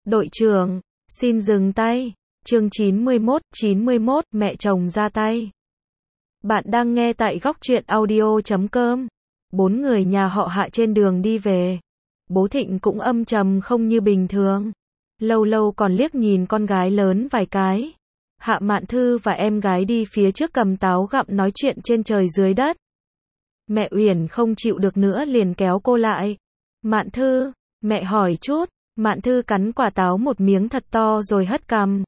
Đội trưởng, xin dừng tay. Chương 91, mẹ chồng ra tay. Bạn đang nghe tại góc truyện audio.com. 4 người nhà họ Hạ trên đường đi về. Bố Thịnh cũng âm trầm không như bình thường. Lâu lâu còn liếc nhìn con gái lớn vài cái. Hạ Mạn Thư và em gái đi phía trước cầm táo gặm nói chuyện trên trời dưới đất. Mẹ Uyển không chịu được nữa liền kéo cô lại. Mạn Thư, mẹ hỏi chút. Mạn Thư cắn quả táo một miếng thật to rồi hất cằm.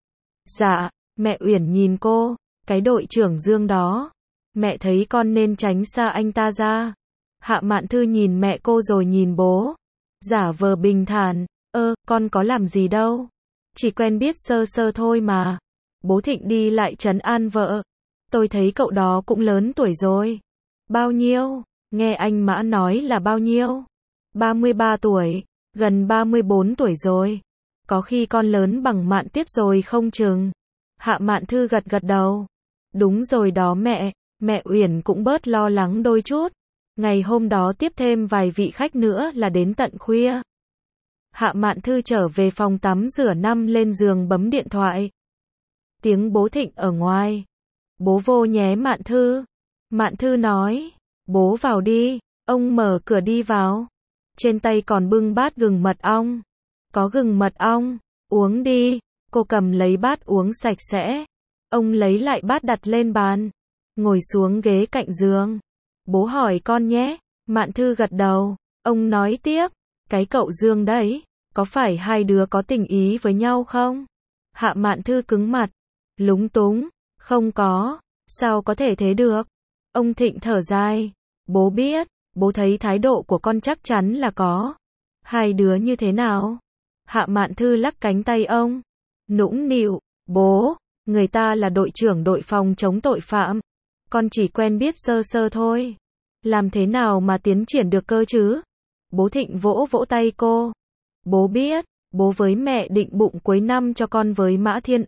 Dạ, mẹ Uyển nhìn cô, cái đội trưởng Dương đó. Mẹ thấy con nên tránh xa anh ta ra. Hạ Mạn Thư nhìn mẹ cô rồi nhìn bố. Giả vờ bình thản, con có làm gì đâu. Chỉ quen biết sơ sơ thôi mà. Bố Thịnh đi lại trấn an vợ. Tôi thấy cậu đó cũng lớn tuổi rồi. Bao nhiêu? Nghe anh Mã nói là bao nhiêu? 33 tuổi, gần 34 tuổi rồi. Có khi con lớn bằng Mạn Tiết rồi không chừng. Hạ Mạn Thư gật gật đầu. Đúng rồi đó mẹ Uyển cũng bớt lo lắng đôi chút. Ngày hôm đó tiếp thêm vài vị khách nữa là đến tận khuya. Hạ Mạn Thư trở về phòng tắm rửa nằm lên giường bấm điện thoại. Tiếng bố Thịnh ở ngoài. Bố vô nhé Mạn Thư. Mạn Thư nói, bố vào đi. Ông mở cửa đi vào. Trên tay còn bưng bát gừng mật ong. Có gừng mật ong, uống đi. Cô cầm lấy bát uống sạch sẽ. Ông lấy lại bát đặt lên bàn. Ngồi xuống ghế cạnh giường. Bố hỏi con nhé. Mạn Thư gật đầu. Ông nói tiếp, cái cậu Dương đấy, có phải hai đứa có tình ý với nhau không? Hạ Mạn Thư cứng mặt, lúng túng, không có, sao có thể thế được? Ông Thịnh thở dài, bố biết, bố thấy thái độ của con chắc chắn là có. Hai đứa như thế nào? Hạ Mạn Thư lắc cánh tay ông, nũng nịu, bố, người ta là đội trưởng đội phòng chống tội phạm. Con chỉ quen biết sơ sơ thôi. Làm thế nào mà tiến triển được cơ chứ? Bố Thịnh vỗ vỗ tay cô. Bố biết, bố với mẹ định bụng cuối năm cho con với Mã Thiên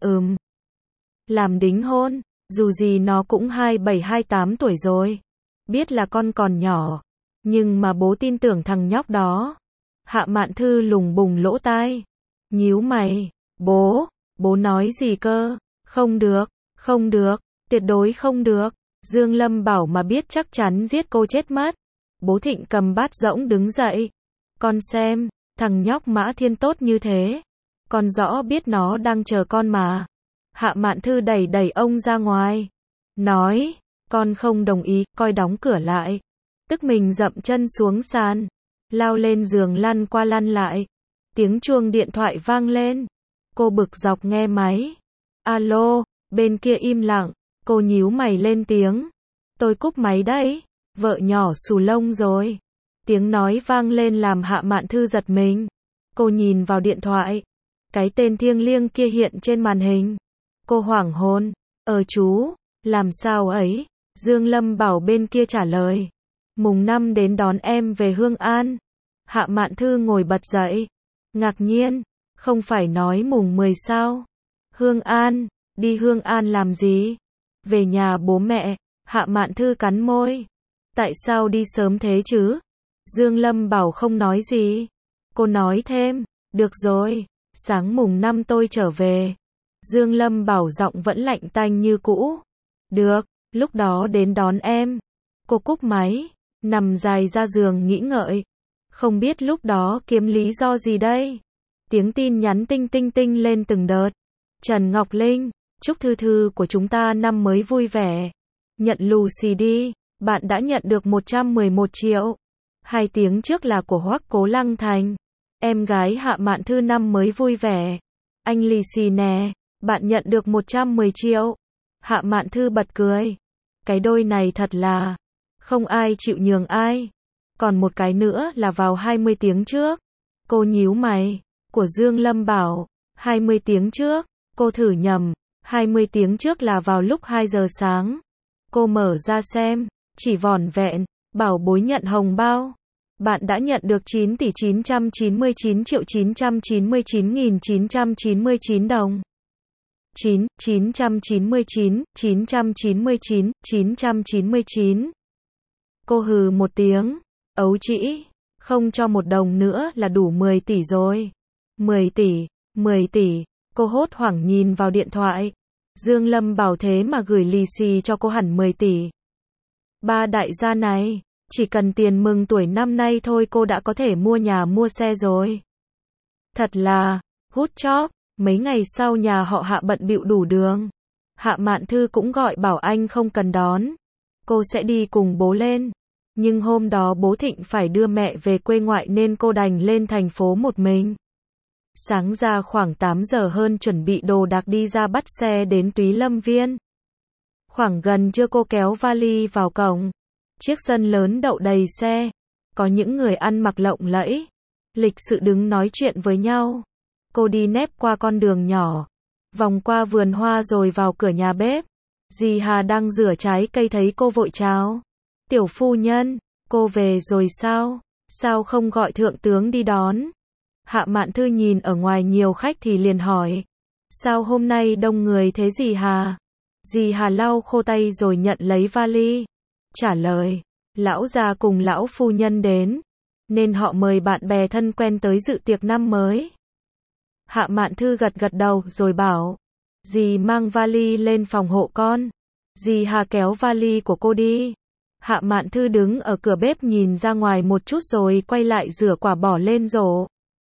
làm đính hôn, dù gì nó cũng 27-28 tuổi rồi. Biết là con còn nhỏ, nhưng mà bố tin tưởng thằng nhóc đó. Hạ Mạn Thư lùng bùng lỗ tai. Nhíu mày, bố nói gì cơ? Không được, tuyệt đối không được. Dương Lâm Bảo mà biết chắc chắn giết cô chết mất. Bố Thịnh cầm bát rỗng đứng dậy. Con xem, thằng nhóc Mã Thiên tốt như thế. Con rõ biết nó đang chờ con mà. Hạ Mạn Thư đẩy đẩy ông ra ngoài. Nói, con không đồng ý, coi đóng cửa lại. Tức mình dậm chân xuống sàn. Lao lên giường lăn qua lăn lại. Tiếng chuông điện thoại vang lên. Cô bực dọc nghe máy. Alo, bên kia im lặng. Cô nhíu mày lên tiếng. Tôi cúp máy đấy. Vợ nhỏ xù lông rồi. Tiếng nói vang lên làm Hạ Mạn Thư giật mình. Cô nhìn vào điện thoại. Cái tên thiêng liêng kia hiện trên màn hình. Cô hoảng hồn. Chú, làm sao ấy? Dương Lâm Bảo bên kia trả lời. Mùng 5 đến đón em về Hương An. Hạ Mạn Thư ngồi bật dậy. Ngạc nhiên. Không phải nói mùng 10 sao? Hương An, đi Hương An làm gì? Về nhà bố mẹ. Hạ Mạn Thư cắn môi. Tại sao đi sớm thế chứ? Dương Lâm Bảo không nói gì. Cô nói thêm, được rồi, sáng mùng 5 tôi trở về. Dương Lâm Bảo giọng vẫn lạnh tanh như cũ. Được, lúc đó đến đón em. Cô cúp máy, nằm dài ra giường nghĩ ngợi. Không biết lúc đó kiếm lý do gì đây? Tiếng tin nhắn tinh tinh tinh lên từng đợt. Trần Ngọc Linh, chúc Thư Thư của chúng ta năm mới vui vẻ. Nhận lù xì đi, bạn đã nhận được 111 triệu. 2 tiếng trước là của Hoắc Cố Lăng Thành. Em gái Hạ Mạn Thư năm mới vui vẻ. Anh lì xì nè, bạn nhận được 110 triệu. Hạ Mạn Thư bật cười. Cái đôi này thật là không ai chịu nhường ai. Còn một cái nữa là vào 20 tiếng trước. Cô nhíu mày. Của Dương Lâm Bảo. 20 tiếng trước. Cô thử nhầm. 20 tiếng trước là vào lúc 2 giờ sáng. Cô mở ra xem. Chỉ vỏn vẹn. Bảo bối nhận hồng bao. Bạn đã nhận được 9 tỷ 999 triệu 999.999 đồng. 999. Cô hừ một tiếng. Ấu trĩ. Không cho 1 đồng nữa là đủ 10 tỷ rồi. 10 tỷ, cô hốt hoảng nhìn vào điện thoại. Dương Lâm Bảo thế mà gửi lì xì cho cô hẳn 10 tỷ. Ba đại gia này, chỉ cần tiền mừng tuổi năm nay thôi cô đã có thể mua nhà mua xe rồi. Thật là, good job. Mấy ngày sau nhà họ Hạ bận bịu đủ đường. Hạ Mạn Thư cũng gọi bảo anh không cần đón. Cô sẽ đi cùng bố lên. Nhưng hôm đó bố Thịnh phải đưa mẹ về quê ngoại nên cô đành lên thành phố một mình. Sáng ra khoảng 8 giờ hơn chuẩn bị đồ đạc đi ra bắt xe đến Túy Lâm Viên. Khoảng gần trưa cô kéo vali vào cổng. Chiếc sân lớn đậu đầy xe. Có những người ăn mặc lộng lẫy. Lịch sự đứng nói chuyện với nhau. Cô đi nép qua con đường nhỏ. Vòng qua vườn hoa rồi vào cửa nhà bếp. Dì Hà đang rửa trái cây thấy cô vội chào. Tiểu phu nhân, cô về rồi sao? Sao không gọi thượng tướng đi đón? Hạ Mạn Thư nhìn ở ngoài nhiều khách thì liền hỏi. Sao hôm nay đông người thế dì Hà? Dì Hà lau khô tay rồi nhận lấy vali. Trả lời, lão già cùng lão phu nhân đến. Nên họ mời bạn bè thân quen tới dự tiệc năm mới. Hạ Mạn Thư gật gật đầu rồi bảo. Dì mang vali lên phòng hộ con. Dì Hà kéo vali của cô đi. Hạ Mạn Thư đứng ở cửa bếp nhìn ra ngoài một chút rồi quay lại rửa quả bỏ lên rổ.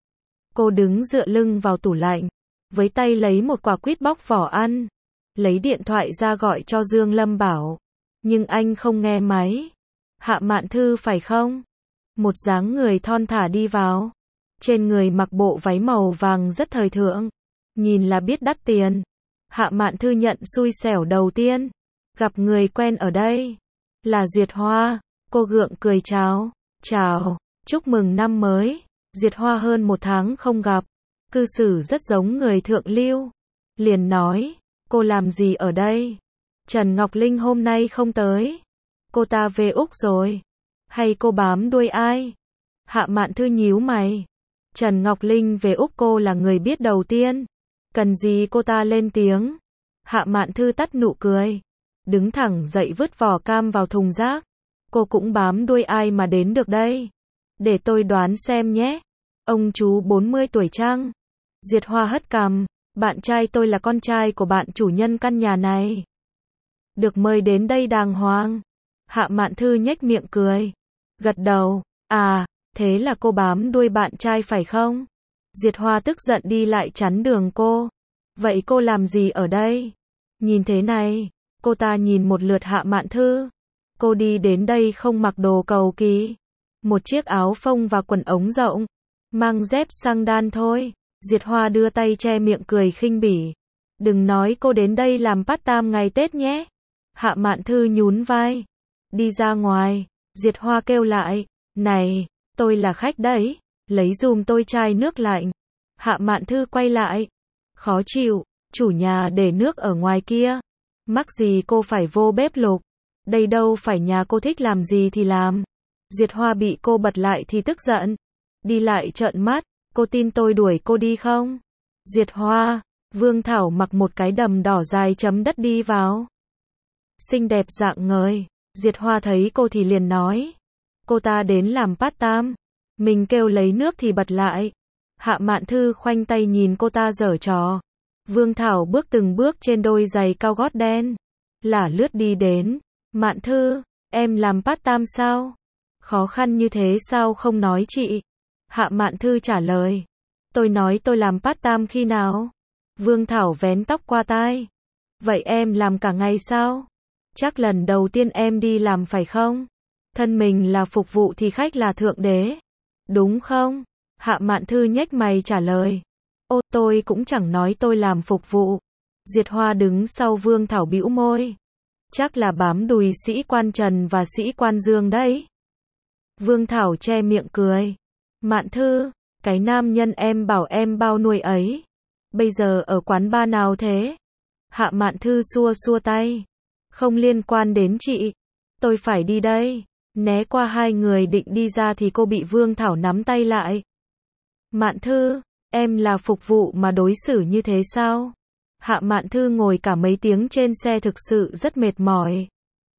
Cô đứng dựa lưng vào tủ lạnh. Với tay lấy một quả quýt bóc vỏ ăn. Lấy điện thoại ra gọi cho Dương Lâm Bảo. Nhưng anh không nghe máy. Hạ Mạn Thư phải không? Một dáng người thon thả đi vào. Trên người mặc bộ váy màu vàng rất thời thượng. Nhìn là biết đắt tiền. Hạ Mạn Thư nhận xui xẻo đầu tiên. Gặp người quen ở đây. Là Duyệt Hoa. Cô gượng cười chào. Chào, chúc mừng năm mới. Duyệt Hoa hơn 1 tháng không gặp. Cư xử rất giống người thượng lưu. Liền nói, cô làm gì ở đây? Trần Ngọc Linh hôm nay không tới. Cô ta về Úc rồi. Hay cô bám đuôi ai? Hạ Mạn Thư nhíu mày. Trần Ngọc Linh về Úc cô là người biết đầu tiên. Cần gì cô ta lên tiếng? Hạ Mạn Thư tắt nụ cười. Đứng thẳng dậy vứt vỏ cam vào thùng rác. Cô cũng bám đuôi ai mà đến được đây? Để tôi đoán xem nhé. Ông chú 40 tuổi chăng? Duyệt Hoa hất cằm. Bạn trai tôi là con trai của bạn chủ nhân căn nhà này. Được mời đến đây đàng hoàng. Hạ Mạn Thư nhếch miệng cười. Gật đầu. À, thế là cô bám đuôi bạn trai phải không? Duyệt Hoa tức giận đi lại chắn đường cô. Vậy cô làm gì ở đây? Nhìn thế này. Cô ta nhìn một lượt Hạ Mạn Thư. Cô đi đến đây không mặc đồ cầu kỳ. Một chiếc áo phông và quần ống rộng. Mang dép xăng đan thôi. Duyệt Hoa đưa tay che miệng cười khinh bỉ. Đừng nói cô đến đây làm part-time ngày Tết nhé. Hạ Mạn Thư nhún vai. Đi ra ngoài. Duyệt Hoa kêu lại. Này, tôi là khách đấy. Lấy giùm tôi chai nước lạnh. Hạ Mạn Thư quay lại. Khó chịu, chủ nhà để nước ở ngoài kia. Mắc gì cô phải vô bếp lục. Đây đâu phải nhà cô thích làm gì thì làm. Duyệt Hoa bị cô bật lại thì tức giận. Đi lại trợn mắt. Cô tin tôi đuổi cô đi không? Duyệt Hoa. Vương Thảo mặc một cái đầm đỏ dài chấm đất đi vào. Xinh đẹp rạng ngời. Duyệt Hoa thấy cô thì liền nói. Cô ta đến làm part-time. Mình kêu lấy nước thì bật lại. Hạ Mạn Thư khoanh tay nhìn cô ta giở trò. Vương Thảo bước từng bước trên đôi giày cao gót đen. Lả lướt đi đến. Mạn Thư, em làm part-time sao? Khó khăn như thế sao không nói chị? Hạ Mạn Thư trả lời. Tôi nói tôi làm part-time khi nào? Vương Thảo vén tóc qua tai. Vậy em làm cả ngày sao? Chắc lần đầu tiên em đi làm phải không? Thân mình là phục vụ thì khách là thượng đế. Đúng không? Hạ Mạn Thư nhếch mày trả lời. Ô, tôi cũng chẳng nói tôi làm phục vụ. Duyệt Hoa đứng sau Vương Thảo bĩu môi. Chắc là bám đùi sĩ quan Trần và sĩ quan Dương đấy. Vương Thảo che miệng cười. Mạn Thư, cái nam nhân em bảo em bao nuôi ấy. Bây giờ ở quán bar nào thế? Hạ Mạn Thư xua xua tay. Không liên quan đến chị. Tôi phải đi đây. Né qua hai người định đi ra thì cô bị Vương Thảo nắm tay lại. Mạn Thư, em là phục vụ mà đối xử như thế sao? Hạ Mạn Thư ngồi cả mấy tiếng trên xe thực sự rất mệt mỏi.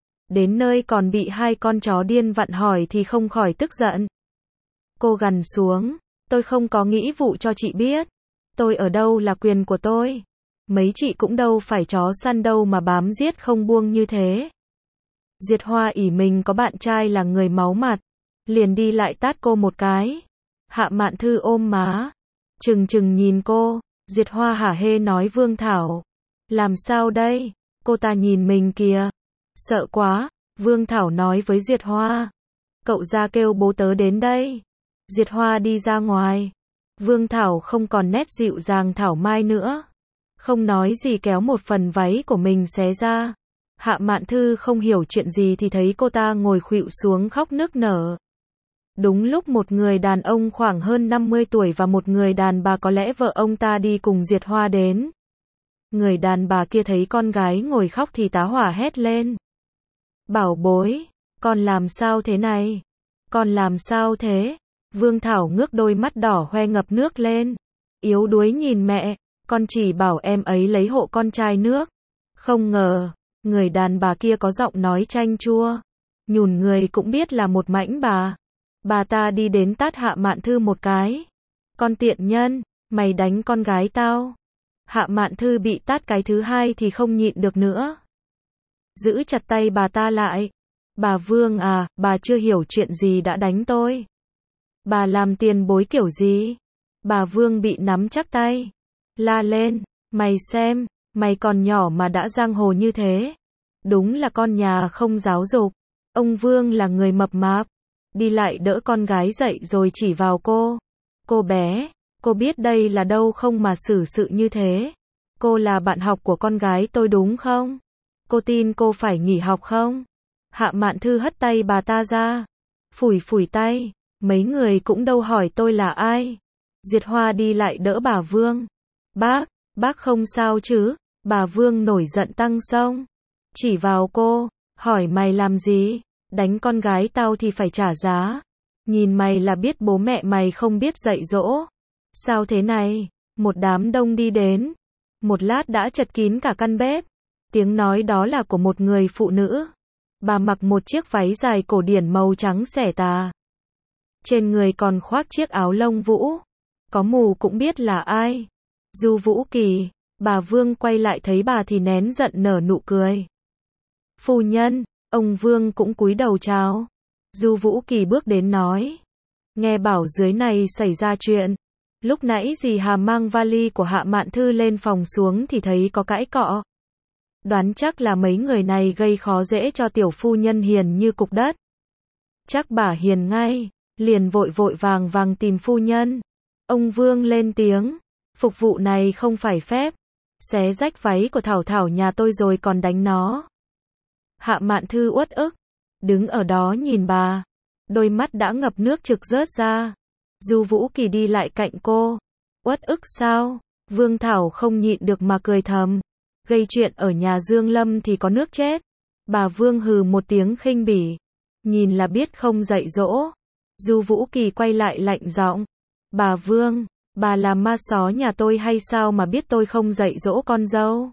Đến nơi còn bị hai con chó điên vặn hỏi thì không khỏi tức giận. Cô gằn xuống. Tôi không có nghĩa vụ cho chị biết. Tôi ở đâu là quyền của tôi. Mấy chị cũng đâu phải chó săn đâu mà bám giết không buông như thế. Diệt Hoa ỷ mình có bạn trai là người máu mặt, liền đi lại tát cô một cái. Hạ Mạn Thư ôm má, trừng trừng nhìn cô. Diệt Hoa hả hê nói Vương Thảo, làm sao đây? Cô ta nhìn mình kìa. Sợ quá. Vương Thảo nói với Diệt Hoa, cậu ra kêu bố tớ đến đây. Diệt Hoa đi ra ngoài. Vương Thảo không còn nét dịu dàng thảo mai nữa. Không nói gì kéo một phần váy của mình xé ra. Hạ Mạn Thư không hiểu chuyện gì thì thấy cô ta ngồi khuỵu xuống khóc nức nở. Đúng lúc một người đàn ông khoảng hơn 50 tuổi và một người đàn bà có lẽ vợ ông ta đi cùng Diệt Hoa đến. Người đàn bà kia thấy con gái ngồi khóc thì tá hỏa hét lên. Bảo bối, con làm sao thế này? Con làm sao thế? Vương Thảo ngước đôi mắt đỏ hoe ngập nước lên. Yếu đuối nhìn mẹ, con chỉ bảo em ấy lấy hộ con trai nước. Không ngờ, người đàn bà kia có giọng nói chanh chua. Nhùn người cũng biết là một mãnh bà. Bà ta đi đến tát Hạ Mạn Thư một cái. Con tiện nhân, mày đánh con gái tao. Hạ Mạn Thư bị tát cái thứ hai thì không nhịn được nữa. Giữ chặt tay bà ta lại. Bà Vương à, bà chưa hiểu chuyện gì đã đánh tôi. Bà làm tiền bối kiểu gì? Bà Vương bị nắm chắc tay. La lên, mày xem, mày còn nhỏ mà đã giang hồ như thế. Đúng là con nhà không giáo dục. Ông Vương là người mập mạp. Đi lại đỡ con gái dậy rồi chỉ vào cô. Cô bé, cô biết đây là đâu không mà xử sự như thế. Cô là bạn học của con gái tôi đúng không? Cô tin cô phải nghỉ học không? Hạ Mạn Thư hất tay bà ta ra. Phủi phủi tay. Mấy người cũng đâu hỏi tôi là ai. Diệt Hoa đi lại đỡ bà Vương. Bác không sao chứ? Bà Vương nổi giận tăng xông. Chỉ vào cô, hỏi mày làm gì? Đánh con gái tao thì phải trả giá. Nhìn mày là biết bố mẹ mày không biết dạy dỗ. Sao thế này? Một đám đông đi đến. Một lát đã chật kín cả căn bếp. Tiếng nói đó là của một người phụ nữ. Bà mặc một chiếc váy dài cổ điển màu trắng xẻ tà. Trên người còn khoác chiếc áo lông vũ. Có mù cũng biết là ai. Du Vũ Kỳ. Bà Vương quay lại thấy bà thì nén giận nở nụ cười. Phu nhân, ông Vương cũng cúi đầu chào. Du Vũ Kỳ bước đến nói. Nghe bảo dưới này xảy ra chuyện. Lúc nãy dì Hà mang vali của Hạ Mạn Thư lên phòng xuống thì thấy có cãi cọ. Đoán chắc là mấy người này gây khó dễ cho tiểu phu nhân hiền như cục đất. Chắc bà hiền ngay, liền vội vội vàng vàng tìm phu nhân. Ông Vương lên tiếng, phục vụ này không phải phép. Xé rách váy của Thảo Thảo nhà tôi rồi còn đánh nó. Hạ Mạn Thư uất ức, đứng ở đó nhìn bà, đôi mắt đã ngập nước trực rớt ra. Du Vũ Kỳ đi lại cạnh cô. Uất ức sao? Vương Thảo không nhịn được mà cười thầm. Gây chuyện ở nhà Dương Lâm thì có nước chết. Bà Vương hừ một tiếng khinh bỉ. Nhìn là biết không dạy dỗ. Du Vũ Kỳ quay lại lạnh giọng. Bà Vương, bà là ma só nhà tôi hay sao mà biết tôi không dạy dỗ con dâu?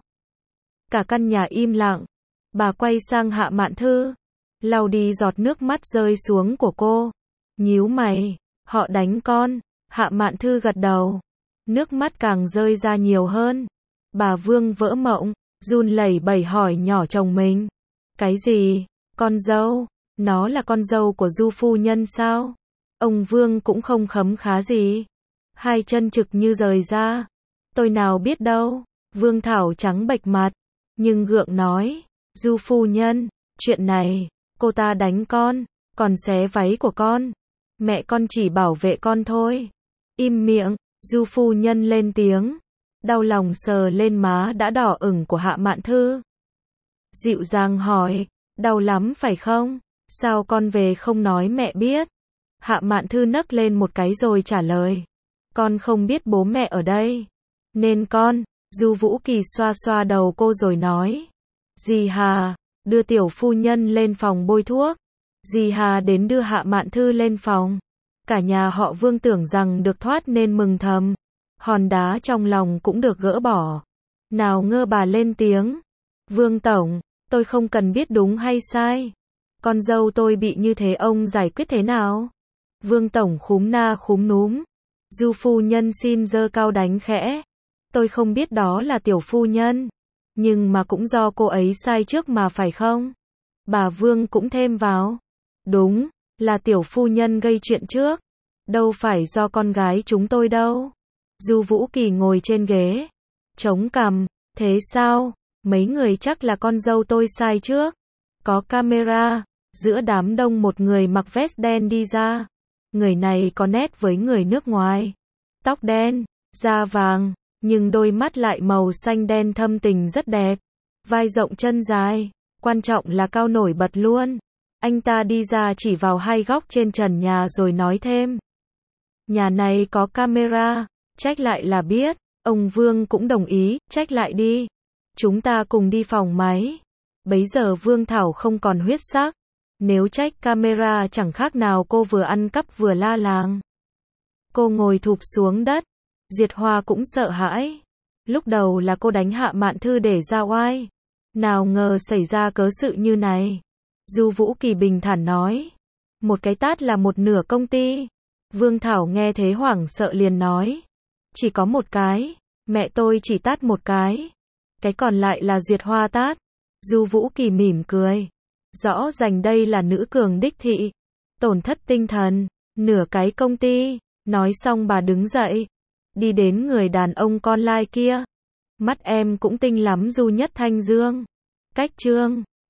Cả căn nhà im lặng. Bà quay sang Hạ Mạn Thư. Lau đi giọt nước mắt rơi xuống của cô. Nhíu mày, họ đánh con. Hạ Mạn Thư gật đầu. Nước mắt càng rơi ra nhiều hơn. Bà Vương vỡ mộng, run lẩy bẩy hỏi nhỏ chồng mình. Cái gì? Con dâu? Nó là con dâu của Du phu nhân sao? Ông Vương cũng không khấm khá gì. Hai chân trực như rời ra. Tôi nào biết đâu. Vương Thảo trắng bệch mặt. Nhưng gượng nói. Du phu nhân, chuyện này, cô ta đánh con, còn xé váy của con. Mẹ con chỉ bảo vệ con thôi. Im miệng, Du phu nhân lên tiếng. Đau lòng sờ lên má đã đỏ ửng của Hạ Mạn Thư. Dịu dàng hỏi, đau lắm phải không? Sao con về không nói mẹ biết? Hạ Mạn Thư nấc lên một cái rồi trả lời. Con không biết bố mẹ ở đây. Nên con, Du Vũ Kỳ xoa xoa đầu cô rồi nói. Dì Hà, đưa tiểu phu nhân lên phòng bôi thuốc. Dì Hà đến đưa Hạ Mạn Thư lên phòng. Cả nhà họ Vương tưởng rằng được thoát nên mừng thầm. Hòn đá trong lòng cũng được gỡ bỏ. Nào ngơ bà lên tiếng. Vương Tổng, tôi không cần biết đúng hay sai. Con dâu tôi bị như thế ông giải quyết thế nào? Vương Tổng khúm na khúm núm. Du phu nhân xin giơ cao đánh khẽ. Tôi không biết đó là tiểu phu nhân. Nhưng mà cũng do cô ấy sai trước mà phải không? Bà Vương cũng thêm vào. Đúng, là tiểu phu nhân gây chuyện trước. Đâu phải do con gái chúng tôi đâu. Du Vũ Kỳ ngồi trên ghế, chống cằm. Thế sao? Mấy người chắc là con dâu tôi sai trước. Có camera. Giữa đám đông một người mặc vest đen đi ra. Người này có nét với người nước ngoài. Tóc đen, da vàng, nhưng đôi mắt lại màu xanh đen thâm tình rất đẹp. Vai rộng chân dài, quan trọng là cao nổi bật luôn. Anh ta đi ra chỉ vào hai góc trên trần nhà rồi nói thêm. Nhà này có camera, check lại là biết. Ông Vương cũng đồng ý, check lại đi. Chúng ta cùng đi phòng máy. Bấy giờ Vương Thảo không còn huyết sắc. Nếu check camera chẳng khác nào cô vừa ăn cắp vừa la làng. Cô ngồi thụp xuống đất. Diệt Hoa cũng sợ hãi. Lúc đầu là cô đánh hạ Mạn Thư để ra oai. Nào ngờ xảy ra cớ sự như này. Du Vũ Kỳ bình thản nói. Một cái tát là một nửa công ty. Vương Thảo nghe thế hoảng sợ liền nói. Chỉ có một cái. Mẹ tôi chỉ tát một cái. Cái còn lại là Diệt Hoa tát. Du Vũ Kỳ mỉm cười. Rõ ràng đây là nữ cường đích thị. Tổn thất tinh thần. Nửa cái công ty. Nói xong bà đứng dậy. Đi đến người đàn ông con lai kia. Mắt em cũng tinh lắm Du Nhất Thanh Dương. Cách chương